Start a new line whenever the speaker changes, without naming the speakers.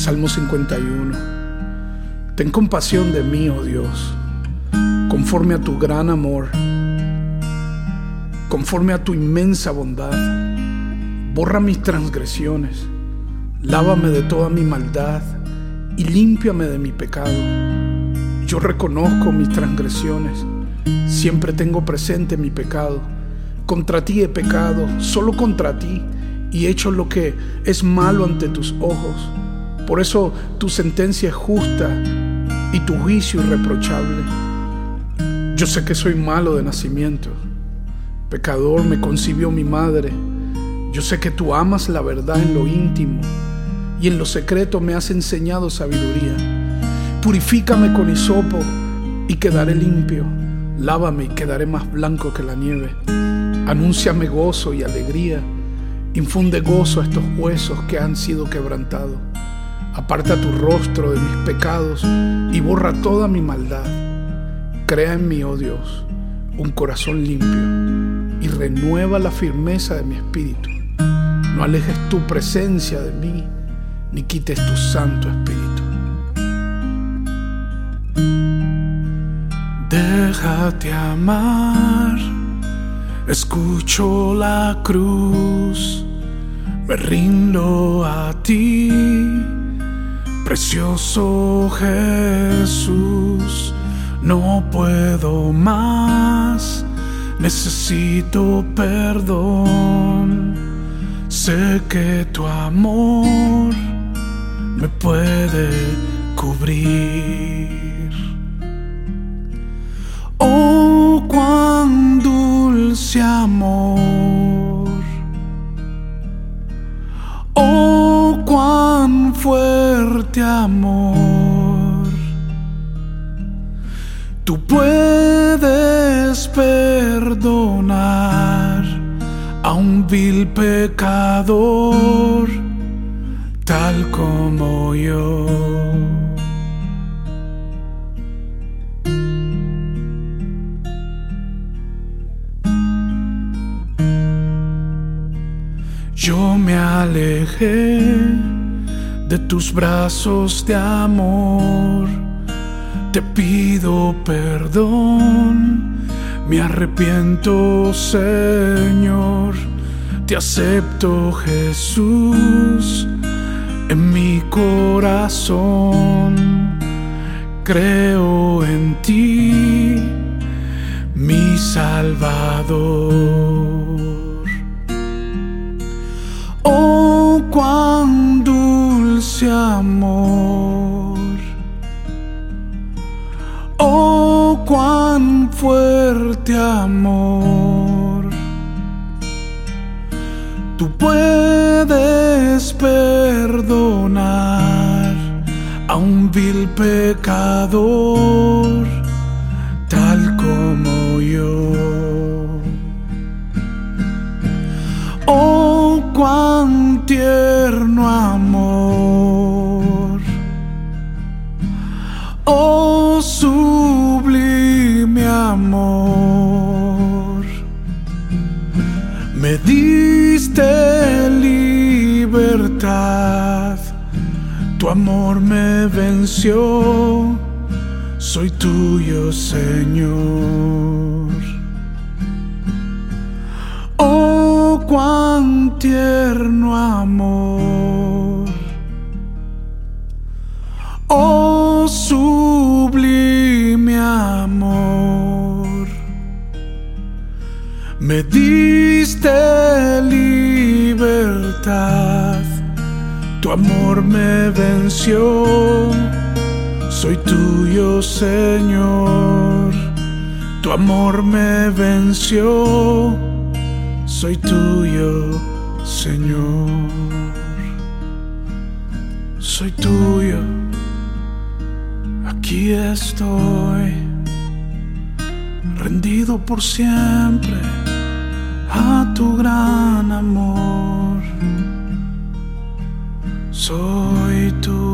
Salmo 51. Ten compasión de mí, oh Dios, conforme a tu gran amor, conforme a tu inmensa bondad. Borra mis transgresiones, lávame de toda mi maldad y límpiame de mi pecado. Yo reconozco mis transgresiones, siempre tengo presente mi pecado. Contra ti he pecado, solo contra ti, y he hecho lo que es malo ante tus ojos. Por eso tu sentencia es justa y tu juicio irreprochable. Yo sé que soy malo de nacimiento, pecador me concibió mi madre. Yo sé que tú amas la verdad en lo íntimo y en lo secreto me has enseñado sabiduría. Purifícame con hisopo y quedaré limpio, lávame y quedaré más blanco que la nieve. Anúnciame gozo y alegría, infunde gozo a estos huesos que han sido quebrantados. Aparta tu rostro de mis pecados y borra toda mi maldad. Crea en mí, oh Dios, un corazón limpio y renueva la firmeza de mi espíritu. No alejes tu presencia de mí, ni quites tu Santo Espíritu. Déjate amar, escucho la cruz, me rindo a ti, precioso Jesús. No puedo más, necesito perdón. Sé que tu amor me puede cubrir. Oh, cuán dulce amor. Oh, cuán fuerte amor. Tú puedes perdonar a un vil pecador tal como yo. Yo me alejé de tus brazos de amor. Te pido perdón, me arrepiento, Señor. Te acepto, Jesús, en mi corazón. Creo en ti, mi Salvador. Oh, cuán dulce amor. Oh, cuán fuerte amor. Tú puedes perdonar a un vil pecador tal como yo. Oh, cuán tierno amor. Oh, sublime amor. Me diste libertad, tu amor me venció. Soy tuyo, Señor. Oh, cuán tierno amor. Oh, sublime amor. Me diste libertad, tu amor me venció. Soy tuyo, Señor. Tu amor me venció. Soy tuyo, Señor. Soy tuyo. Aquí estoy, rendido por siempre a tu gran amor. Soy tuyo.